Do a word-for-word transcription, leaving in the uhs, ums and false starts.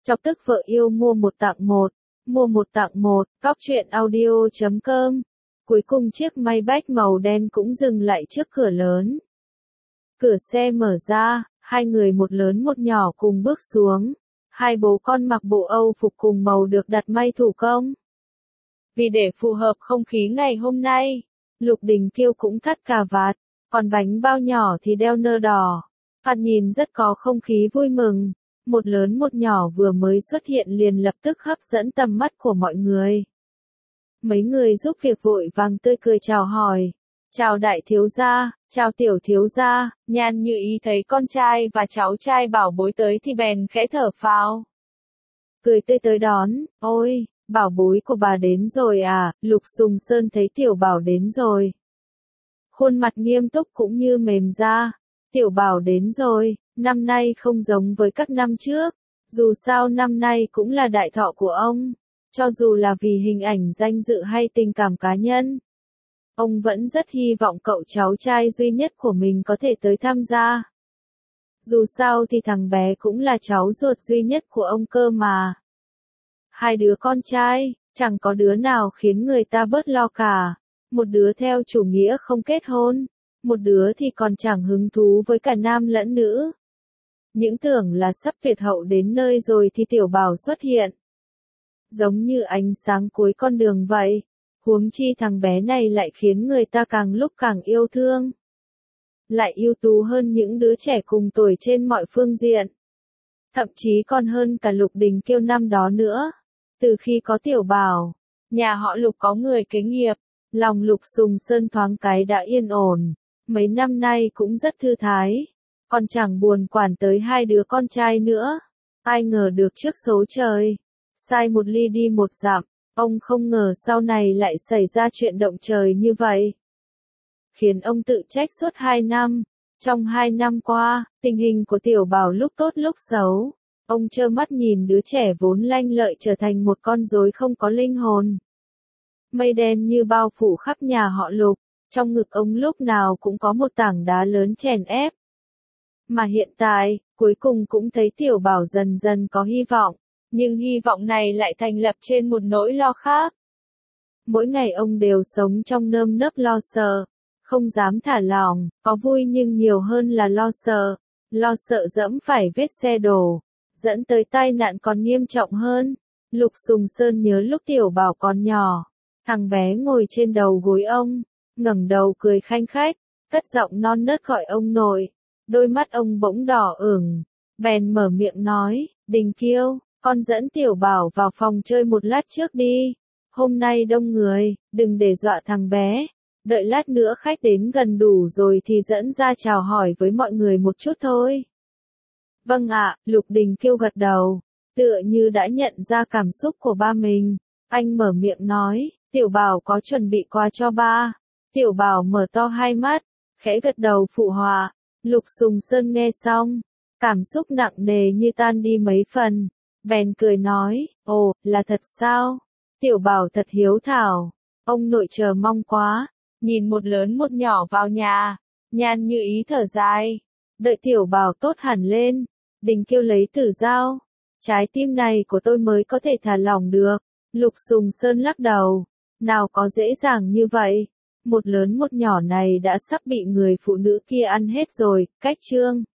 Chọc tức vợ yêu mua một tặng một, mua một tặng một, cóc truyện audio chấm com. Cuối cùng chiếc Maybach màu đen cũng dừng lại trước cửa lớn. Cửa xe mở ra, hai người một lớn một nhỏ cùng bước xuống. Hai bố con mặc bộ Âu phục cùng màu được đặt may thủ công. Vì để phù hợp không khí ngày hôm nay, Lục Đình Kiêu cũng thắt cà vạt, còn bánh bao nhỏ thì đeo nơ đỏ. Thoạt nhìn rất có không khí vui mừng. Một lớn một nhỏ vừa mới xuất hiện liền lập tức hấp dẫn tầm mắt của mọi người. Mấy người giúp việc vội vàng tươi cười chào hỏi. Chào đại thiếu gia, chào tiểu thiếu gia. Nhan Như Ý thấy con trai và cháu trai bảo bối tới thì bèn khẽ thở phào. Cười tươi tới đón, ôi, bảo bối của bà đến rồi à, Lục Sùng Sơn thấy tiểu bảo đến rồi. Khuôn mặt nghiêm túc cũng như mềm ra, tiểu bảo đến rồi. Năm nay không giống với các năm trước, dù sao năm nay cũng là đại thọ của ông, cho dù là vì hình ảnh danh dự hay tình cảm cá nhân. Ông vẫn rất hy vọng cậu cháu trai duy nhất của mình có thể tới tham gia. Dù sao thì thằng bé cũng là cháu ruột duy nhất của ông cơ mà. Hai đứa con trai, chẳng có đứa nào khiến người ta bớt lo cả. Một đứa theo chủ nghĩa không kết hôn, một đứa thì còn chẳng hứng thú với cả nam lẫn nữ. Những tưởng là sắp Việt hậu đến nơi rồi thì tiểu bảo xuất hiện. Giống như ánh sáng cuối con đường vậy, huống chi thằng bé này lại khiến người ta càng lúc càng yêu thương. Lại ưu tú hơn những đứa trẻ cùng tuổi trên mọi phương diện. Thậm chí còn hơn cả Lục Đình Kiêu năm đó nữa. Từ khi có tiểu bảo, nhà họ Lục có người kế nghiệp, lòng Lục Sùng Sơn thoáng cái đã yên ổn, mấy năm nay cũng rất thư thái. Còn chẳng buồn quản tới hai đứa con trai nữa. Ai ngờ được trước số trời. Sai một ly đi một dặm. Ông không ngờ sau này lại xảy ra chuyện động trời như vậy. Khiến ông tự trách suốt hai năm. Trong hai năm qua, tình hình của tiểu bảo lúc tốt lúc xấu. Ông trơ mắt nhìn đứa trẻ vốn lanh lợi trở thành một con rối không có linh hồn. Mây đen như bao phủ khắp nhà họ Lục. Trong ngực ông lúc nào cũng có một tảng đá lớn chèn ép. Mà hiện tại, cuối cùng cũng thấy tiểu bảo dần dần có hy vọng, nhưng hy vọng này lại thành lập trên một nỗi lo khác. Mỗi ngày ông đều sống trong nơm nớp lo sợ, không dám thả lỏng, có vui nhưng nhiều hơn là lo sợ, lo sợ dẫm phải vết xe đổ, dẫn tới tai nạn còn nghiêm trọng hơn. Lục Sùng Sơn nhớ lúc tiểu bảo còn nhỏ, thằng bé ngồi trên đầu gối ông, ngẩng đầu cười khanh khách, cất giọng non nớt gọi ông nội. Đôi mắt ông bỗng đỏ ửng, bèn mở miệng nói, Đình Kiêu, con dẫn tiểu bảo vào phòng chơi một lát trước đi. Hôm nay đông người, đừng để dọa thằng bé. Đợi lát nữa khách đến gần đủ rồi thì dẫn ra chào hỏi với mọi người một chút thôi. Vâng ạ, Lục Đình Kiêu gật đầu, tựa như đã nhận ra cảm xúc của ba mình. Anh mở miệng nói, tiểu bảo có chuẩn bị quà cho ba. Tiểu bảo mở to hai mắt, khẽ gật đầu phụ họa. Lục Sùng Sơn nghe xong, cảm xúc nặng nề như tan đi mấy phần, bèn cười nói, ồ, là thật sao? Tiểu bảo thật hiếu thảo, ông nội chờ mong quá, nhìn một lớn một nhỏ vào nhà, Nhan Như Ý thở dài, đợi tiểu bảo tốt hẳn lên, Đình Kiêu lấy tử dao, trái tim này của tôi mới có thể thả lỏng được. Lục Sùng Sơn lắc đầu, nào có dễ dàng như vậy. Một lớn một nhỏ này đã sắp bị người phụ nữ kia ăn hết rồi. Cách chương